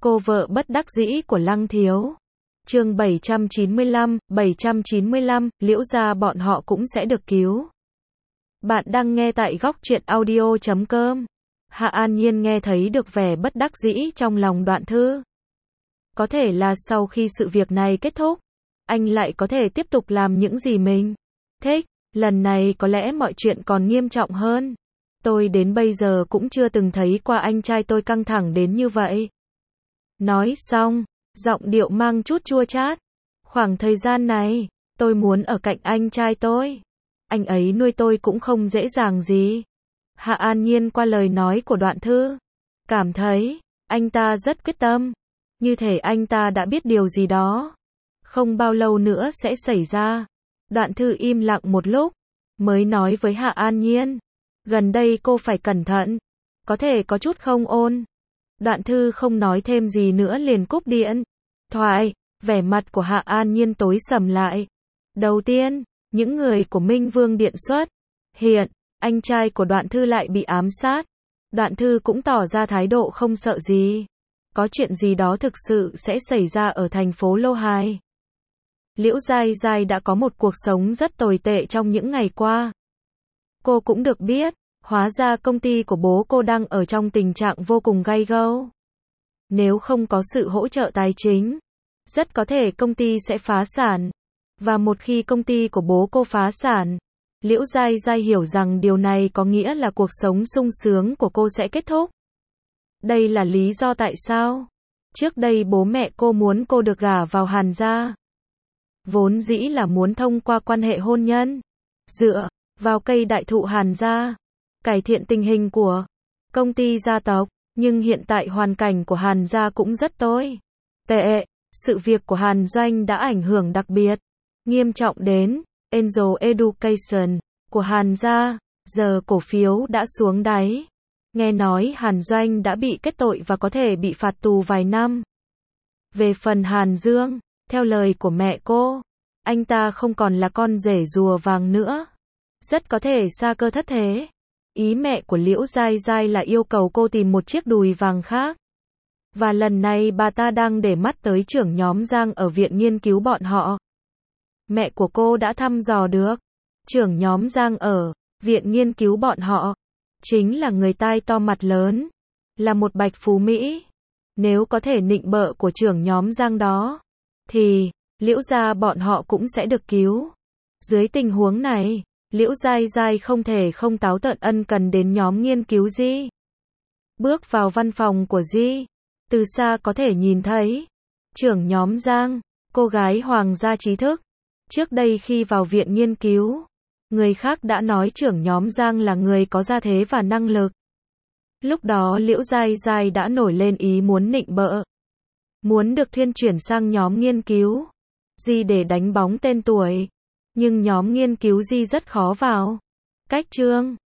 Cô vợ bất đắc dĩ của Lăng Thiếu. Chương 795, Liễu gia bọn họ cũng sẽ được cứu. Bạn đang nghe tại góc truyện audio.com. Hạ An Nhiên nghe thấy được vẻ bất đắc dĩ trong lòng Đoạn Thư. Có thể là sau khi sự việc này kết thúc, anh lại có thể tiếp tục làm những gì mình thích. Lần này có lẽ mọi chuyện còn nghiêm trọng hơn. Tôi đến bây giờ cũng chưa từng thấy qua anh trai tôi căng thẳng đến như vậy. Nói xong, giọng điệu mang chút chua chát. Khoảng thời gian này, tôi muốn ở cạnh anh trai tôi. Anh ấy nuôi tôi cũng không dễ dàng gì. Hạ An Nhiên qua lời nói của Đoạn Thư, cảm thấy anh ta rất quyết tâm. Như thể anh ta đã biết điều gì đó không bao lâu nữa sẽ xảy ra. Đoạn Thư im lặng một lúc, mới nói với Hạ An Nhiên, gần đây cô phải cẩn thận, có thể có chút không ổn. Đoạn Thư không nói thêm gì nữa liền cúp điện thoại. Vẻ mặt của Hạ An Nhiên tối sầm lại. Đầu tiên, những người của Minh Vương Điện xuất hiện, anh trai của Đoạn Thư lại bị ám sát. Đoạn Thư cũng tỏ ra thái độ không sợ gì. Có chuyện gì đó thực sự sẽ xảy ra ở thành phố Lô Hải. Liễu Giai Giai đã có một cuộc sống rất tồi tệ trong những ngày qua. Cô cũng được biết, hóa ra công ty của bố cô đang ở trong tình trạng vô cùng gay go. Nếu không có sự hỗ trợ tài chính, rất có thể công ty sẽ phá sản. Và một khi công ty của bố cô phá sản, Liễu Giai Giai hiểu rằng điều này có nghĩa là cuộc sống sung sướng của cô sẽ kết thúc. Đây là lý do tại sao trước đây bố mẹ cô muốn cô được gả vào Hàn gia. Vốn dĩ là muốn thông qua quan hệ hôn nhân, dựa vào cây đại thụ Hàn gia, cải thiện tình hình của công ty gia tộc. Nhưng hiện tại hoàn cảnh của Hàn gia cũng rất tồi tệ. Sự việc của Hàn Doanh đã ảnh hưởng đặc biệt nghiêm trọng đến Angel Education của Hàn gia. Giờ cổ phiếu đã xuống đáy. Nghe nói Hàn Doanh đã bị kết tội và có thể bị phạt tù vài năm. Về phần Hàn Dương, theo lời của mẹ cô, anh ta không còn là con rể rùa vàng nữa. Rất có thể sa cơ thất thế. Ý mẹ của Liễu Giai Giai là yêu cầu cô tìm một chiếc đùi vàng khác. Và lần này bà ta đang để mắt tới trưởng nhóm Giang ở viện nghiên cứu bọn họ. Mẹ của cô đã thăm dò được, trưởng nhóm Giang ở viện nghiên cứu bọn họ chính là người tai to mặt lớn, là một bạch phú Mỹ. Nếu có thể nịnh bợ của trưởng nhóm Giang đó, thì Liễu gia bọn họ cũng sẽ được cứu. Dưới tình huống này, Liễu Giai Giai không thể không táo tợn ân cần đến nhóm nghiên cứu Di. Bước vào văn phòng của Di, từ xa có thể nhìn thấy trưởng nhóm Giang, cô gái hoàng gia trí thức. Trước đây khi vào viện nghiên cứu, người khác đã nói trưởng nhóm Giang là người có gia thế và năng lực. Lúc đó Liễu Giai Giai đã nổi lên ý muốn nịnh bợ, muốn được thuyên chuyển sang nhóm nghiên cứu Di để đánh bóng tên tuổi. Nhưng nhóm nghiên cứu Di rất khó vào. Cách Trương